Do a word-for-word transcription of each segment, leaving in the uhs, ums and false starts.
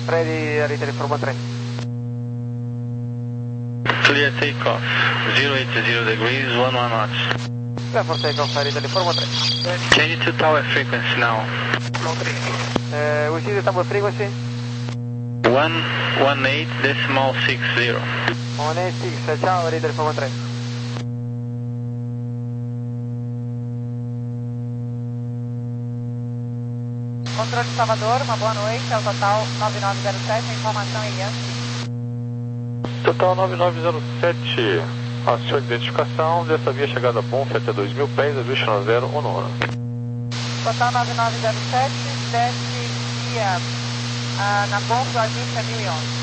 Ready, Italy four one three. Clear takeoff, zero eight zero degrees, one one knots. Clear for takeoff, Italy four one three. Change to tower frequency now. Uh, we see the tower frequency? one one eight decimal six zero. one eight six, ciao, Italy four one three. Controle de Salvador, uma boa noite, é o total nove nove zero sete, a informação é Yankee. Total nove nove zero sete, acione identificação, dessa via chegada a Bonf até dois mil pés, aviation zero um nove. Total nove nove zero sete, desce via ah, na Bonf do Agista mil e onze.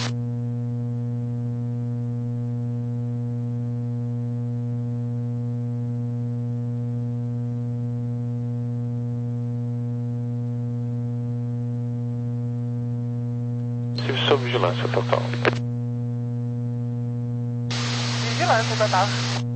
Sob vigilância total. Vigilância total.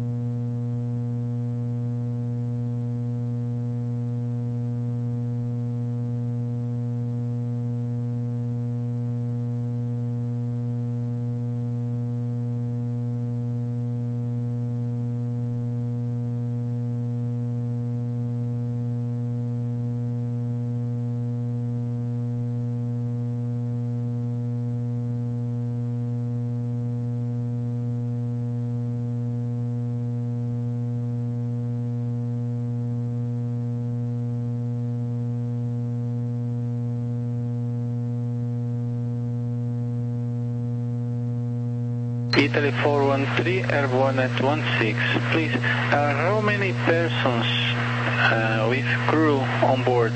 Italy four one three, airborne at one six. Please, uh, how many persons uh, with crew on board?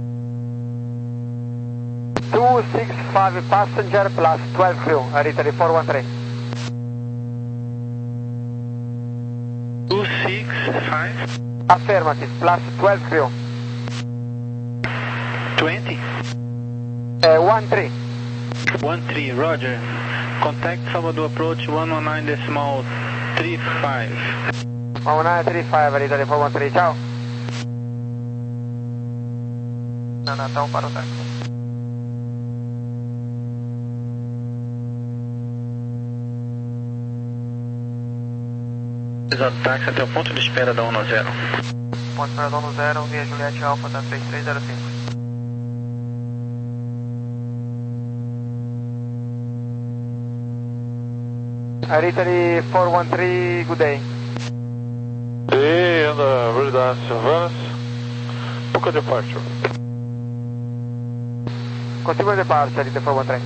two six five passenger plus twelve crew, Italy four one three. two six five? Affirmative, plus twelve crew. twenty? Uh, one three. one three, roger. Contact Salvador approach one one nine decimal three five. one nine three five, Italy four one three, ciao. Não, Natal para o táxi. Exato, táxi até o ponto de espera da um zero. Ponto para dono zero, via Juliette Alpha da três três zero cinco. Italy four one three, good day. Day and uh, Veritas Advance, book a departure. Continue departure, Italy four one three.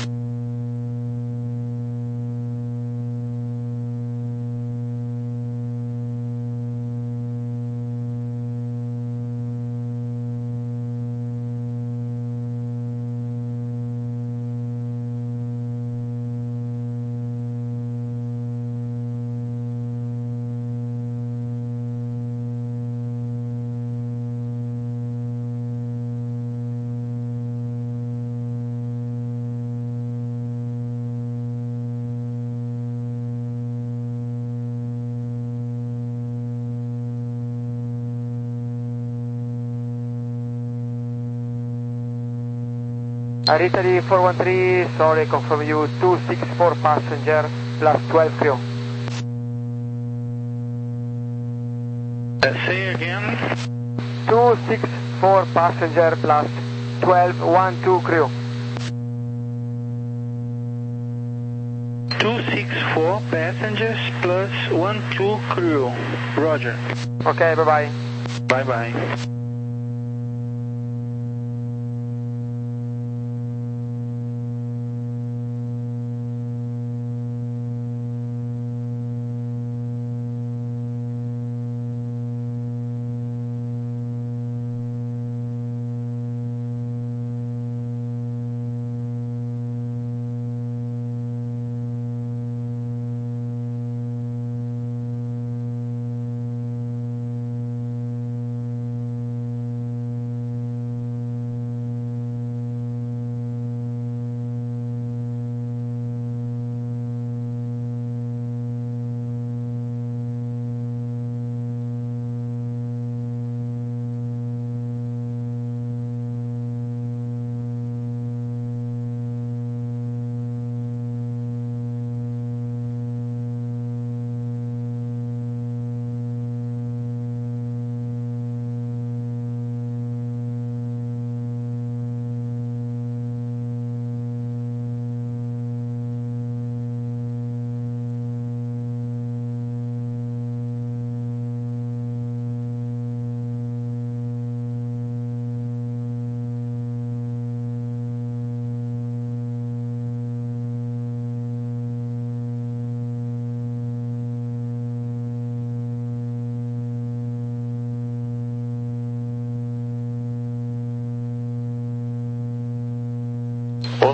Italy four one three, sorry, confirm you two six four passenger plus twelve crew. Uh, say again? two six four passenger plus twelve one two crew. two six four passengers plus one two crew. Roger. Okay, bye bye. Bye bye.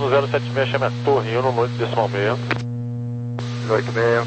Uno zero sete seis, chama Torre Uno, noite decimal meio. Noite meia.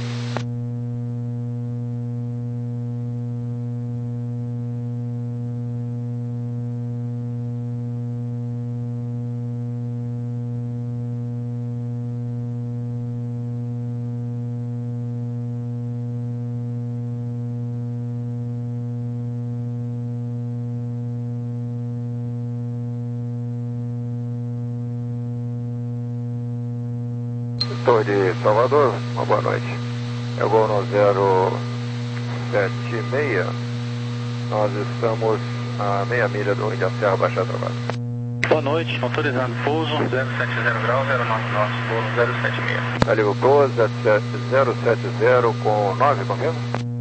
Torre de Salvador, uma boa noite. É o voo no zero sete seis. Nós estamos a meia milha do Índia Serra, Baixada Travada. Boa noite, autorizado pouso zero sete zero grau, zero nove nove, voo zero sete seis. Tá livre Proa, zero sete zero com nove, confirma?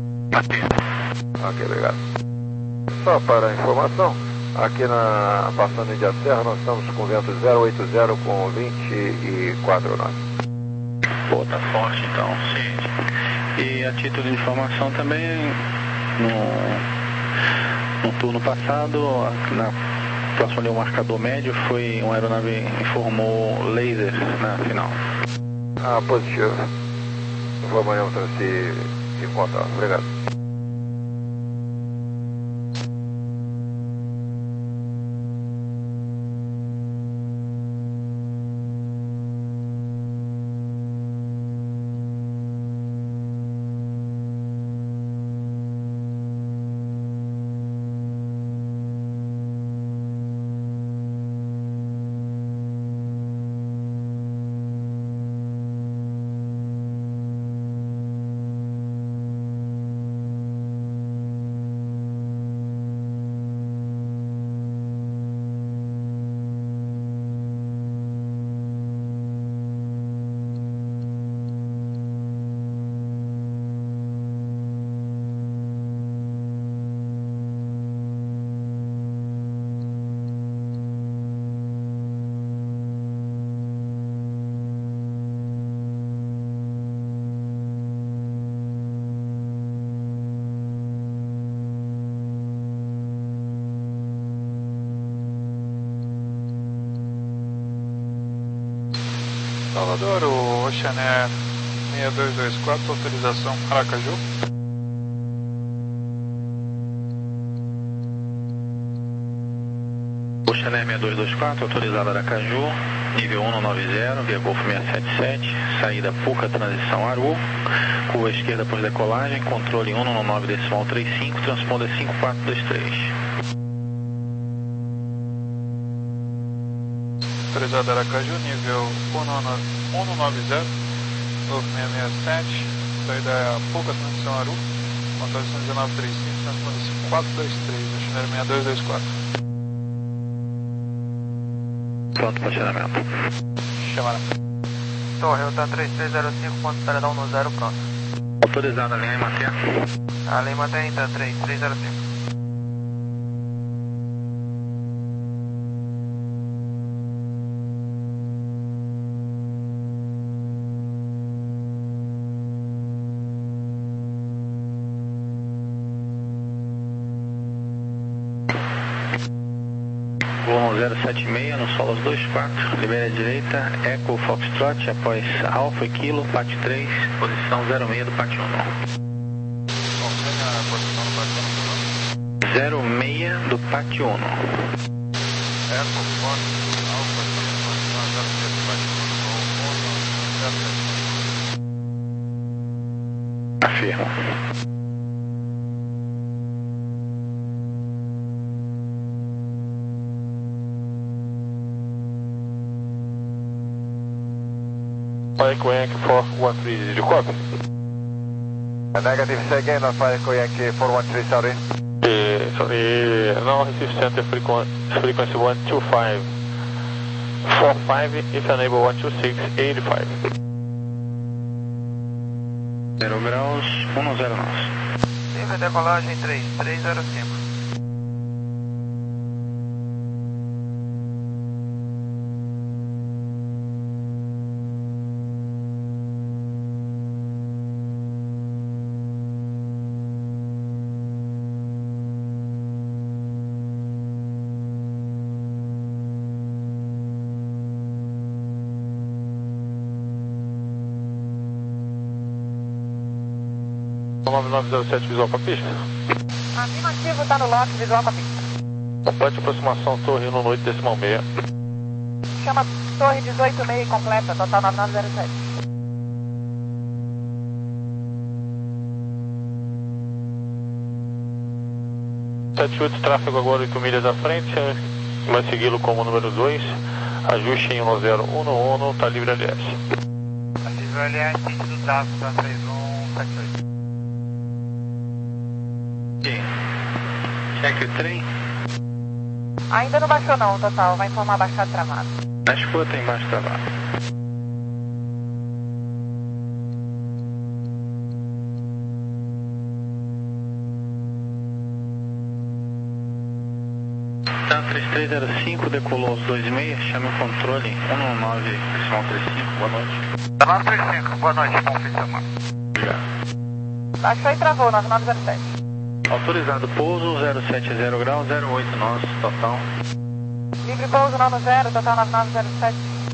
Ok, obrigado. Só para informação, aqui na passando Índia Serra, nós estamos com vento zero oito zero com vinte e quatro nós. Pô, tá forte então, sim. E a título de informação também, no, no turno passado, na próxima ali, o marcador médio foi uma aeronave informou laser na final. Ah, positivo. Informaremos se, se encontrar. Obrigado. Salvador, o Ocean Air seis dois dois quatro, autorização Aracaju. Ocean Air seis dois dois quatro, autorizado Aracaju, nível um nove zero, via Golfo seis sete sete, saída Puca, transição Aru, curva esquerda após decolagem, controle um nove decimal trinta e cinco, transponder cinco quatro dois três. Autorizado Aracaju, nível um nove zero, Golfo seis seis sete, saída Puca, transição Aru, controle dezenove trinta e cinco, transponder cinco quatro dois três, Ocean Air seis dois dois quatro. Pronto para acionamento. Chamada. Torre, Delta três três zero cinco, ponto espera dar um no zero, pronto. Autorizado a linha mantém. A linha mantém, tá três três zero cinco. Voo zero sete seis, no solo dois quatro, libera a direita, Echo Foxtrot, após Alfa e Kilo, P A T três, posição zero seis do P A T um. zero seis do P A T um. Echo Fox, Alfa, posição zero seis do P A T um. Afirmo. Fire Yankee four one three, did you copy? A negative, say again on Fire Yankee four one three, sorry. Uh, sorry, now receive center frequency, frequency one two five four five, if enable one two six eight five. zero graus, um zero nove. Livre decolagem três três zero cinco. nove nove zero sete visual com a pista. Afirmativo, tá no lote, visual com a pista. Complete aproximação, torre um oito decimal meia. Chama torre dezoito meia completa, total nove nove zero sete. sete oito, tráfego agora oito milhas à frente, vai segui-lo como número dois, ajuste em um zero um um, está livre L S. Livre L S, sentido tráfego, tá três um sete oito. Ok. Check o trem. Ainda não baixou não, total, vai informar baixado travado. Na escuta embaixo travado. Tá, três três zero cinco, decolou aos dois e meia, chame o controle um nove decimal trinta e cinco, boa noite. nove três cinco, boa noite, bom fim de semana. Obrigado. Baixou e travou, nove nove zero sete. Autorizado pouso, zero sete zero grau, zero oito nosso, total. Livre pouso nono zero, total nove nove zero sete.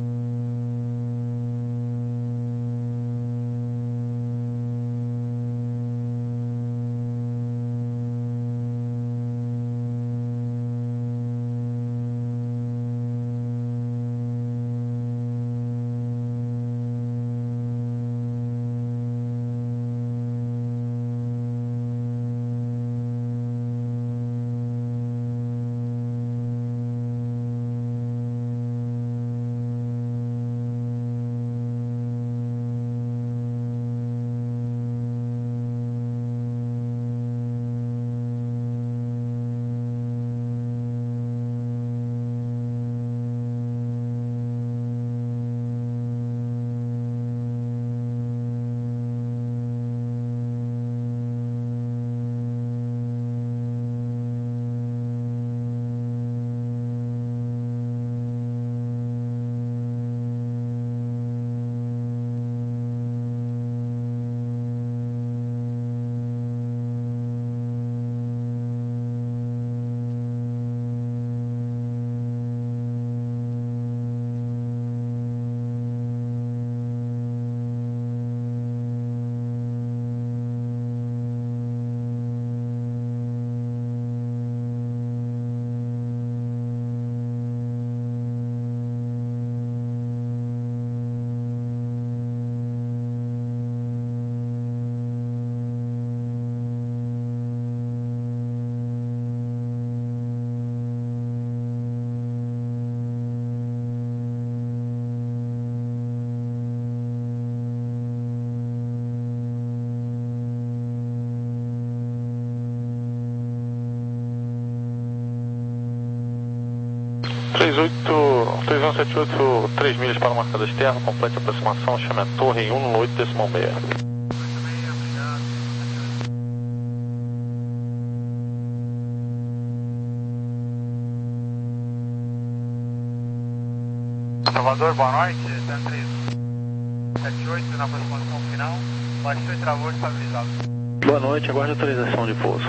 três oito, três um sete oito, três milhas para a marcada externa, complete aproximação, chame a torre em um oito decimal meia. Salvador, boa noite, Santa três sete oito na aproximação final, baixou e travou estabilizado. Boa noite, aguarde autorização de pouso.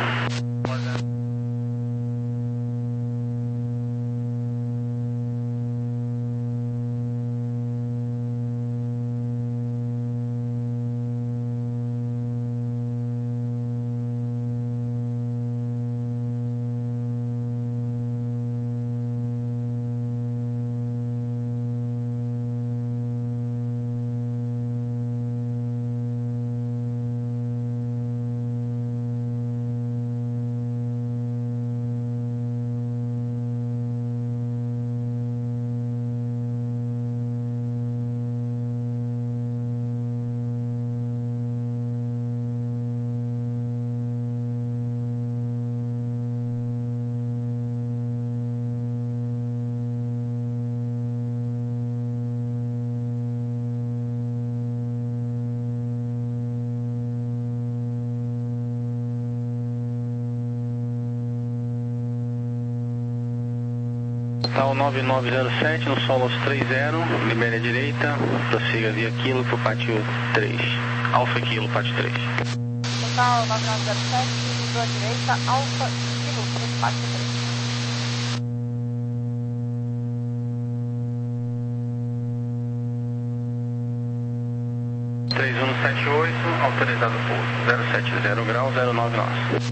Total nove nove zero sete, no solo aos três zero, libere a direita, prossiga via quilo para o pátio três, Alfa Kilo, pátio três. Total nove nove zero sete, livrou a direita, Alfa Kilo, para o pátio três. três um sete oito, autorizado pouso zero sete zero grau, zero nove nós.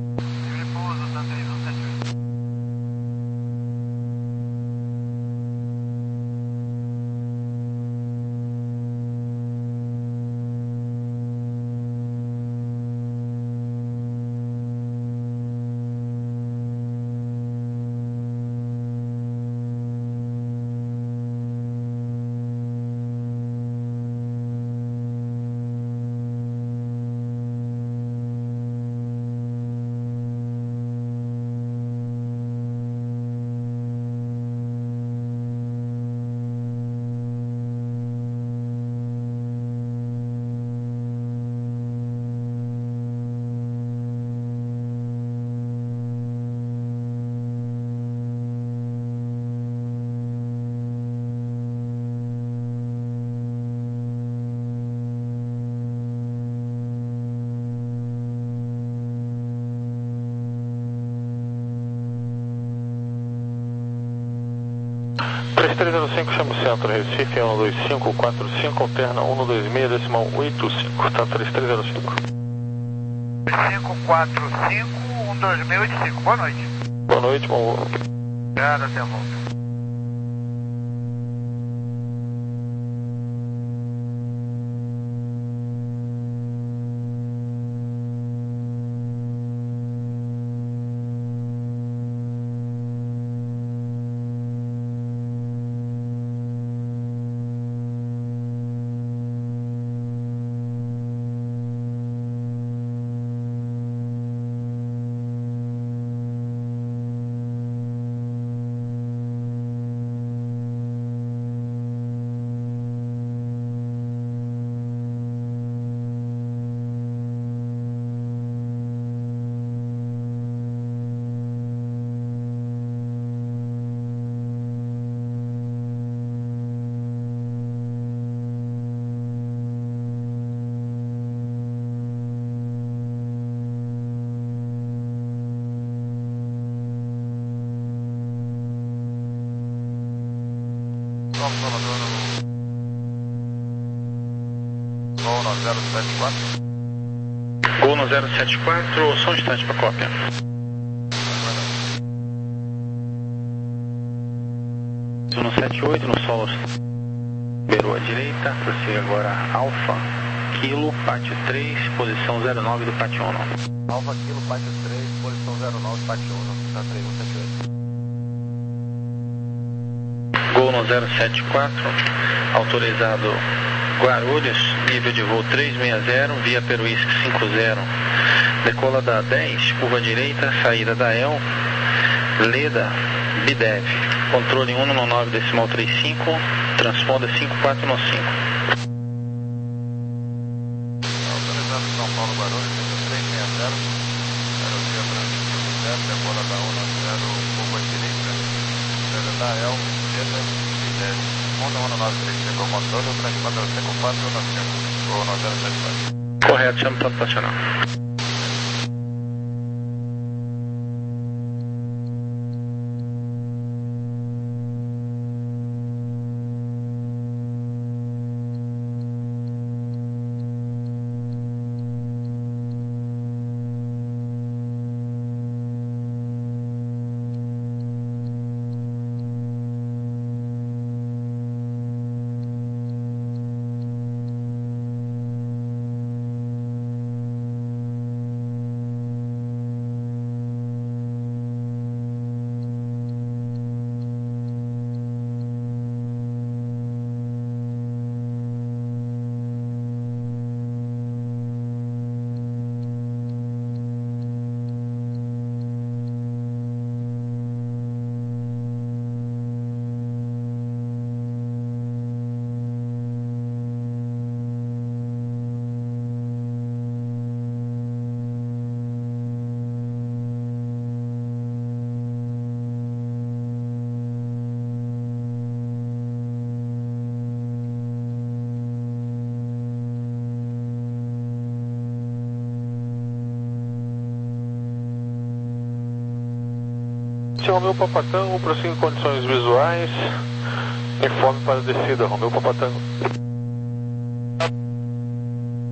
três três zero cinco, chama o centro, Recife, um dois cinco quatro cinco, alterna um dois seis, decimal oito cinco, tá, três três zero cinco. cinco quatro cinco, um dois seis, oito cinco, boa noite. Boa noite, bom voo. Obrigado, até a volta. Vamos, Salvador, no Gol no zero sete quatro. Gol no zero sete quatro, só um instante para cópia. No sete oito, no solo, beirou à direita, prossiga agora Alfa, Kilo, pátio três, posição zero nove do pátio um. Alfa, Kilo, pátio três, posição zero nove, pátio um, tá três um sete oito. Gol no zero sete quatro, autorizado Guarulhos, nível de voo trezentos e sessenta, via Peruísque cinquenta, decola da dez, curva direita, saída da E L, Leda, Bidev, controle um nove nove decimal trinta e cinco, transponda cinco quatro nove cinco. Autorizado São Paulo, Guarulhos, trezentos e sessenta, aerovia Brasil cinquenta, decola da um nove zero, curva direita, saída da E L, Leda, Bidev, um nove nove três cinco, controle, o transponder cinco quatro nove cinco, ou no zero sete quatro. Correto, chama o tanto nacional. Romeu Papatango, prossiga condições visuais, informe para a descida, Romeu Papatango.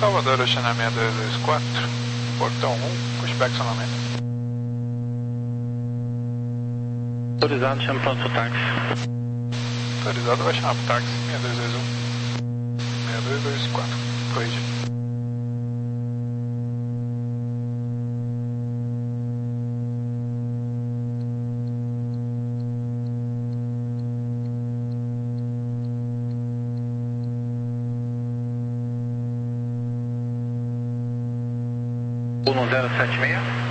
Salvador, Oceana seis dois dois quatro, portão um, pushback sonamento. Autorizado, chama pronto pro táxi. Autorizado, vai chamar pro táxi seis dois dois um, seis dois dois quatro, corrige. um zero sete seis.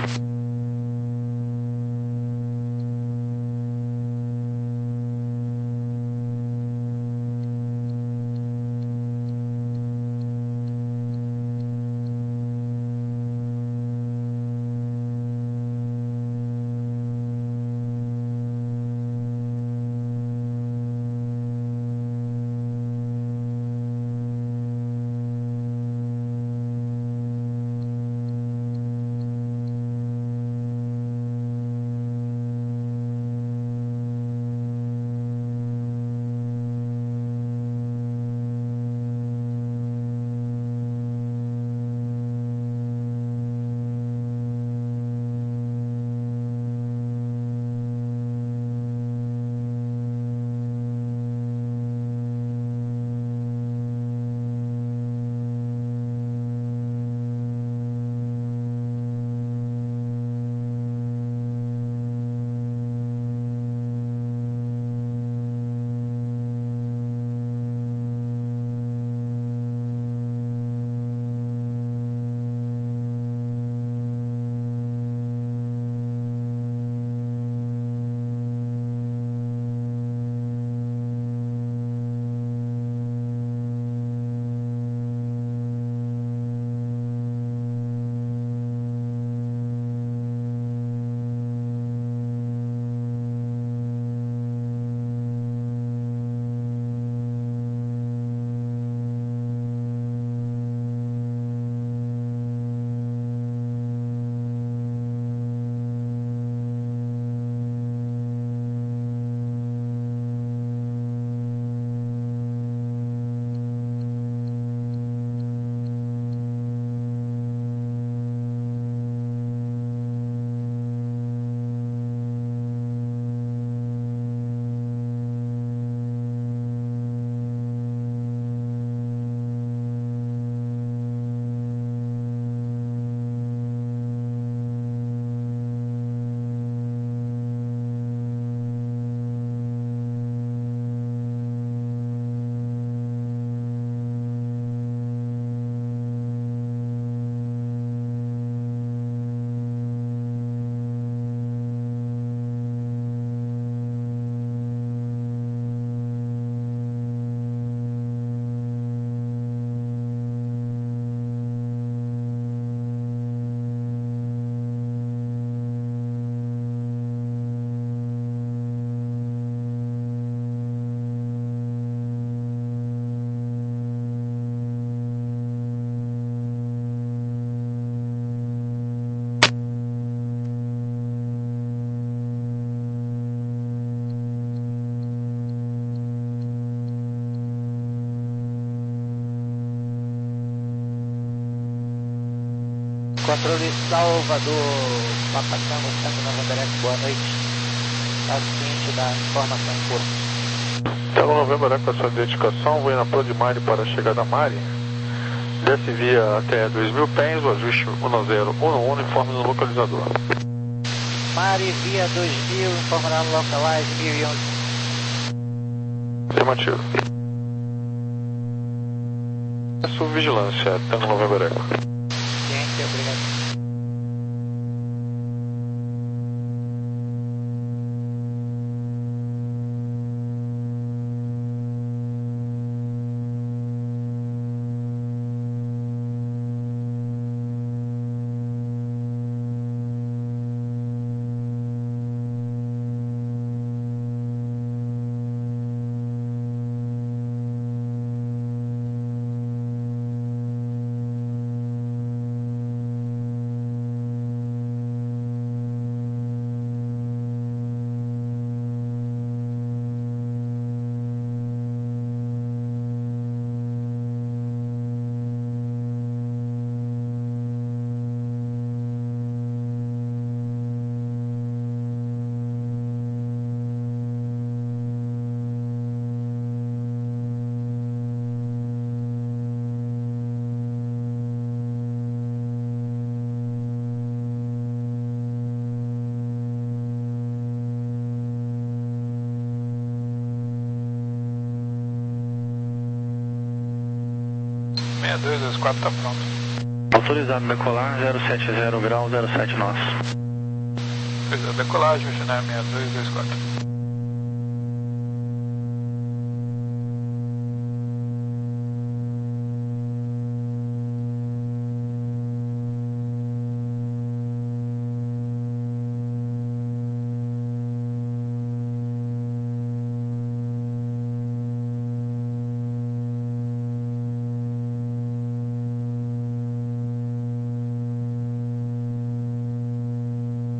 Controle Salvador, Papa Tango, Tango November Echo, boa noite. É o seguinte, da informação em curso. Tango November Echo, a sua dedicação, vou ir na Pro de Mari para a chegada a Mari. Desce via até dois mil pés, o ajuste um zero um um, informe no localizador. Mari via dois mil, informará no localize mil e onze. Afirmativo. Sua vigilância, Tango November Echo. Ciência, obrigado. seis dois dois quatro está pronto. Autorizado decolar, zero sete zero grau, zero sete nós. Fez a decolagem, Visionário seis dois dois quatro.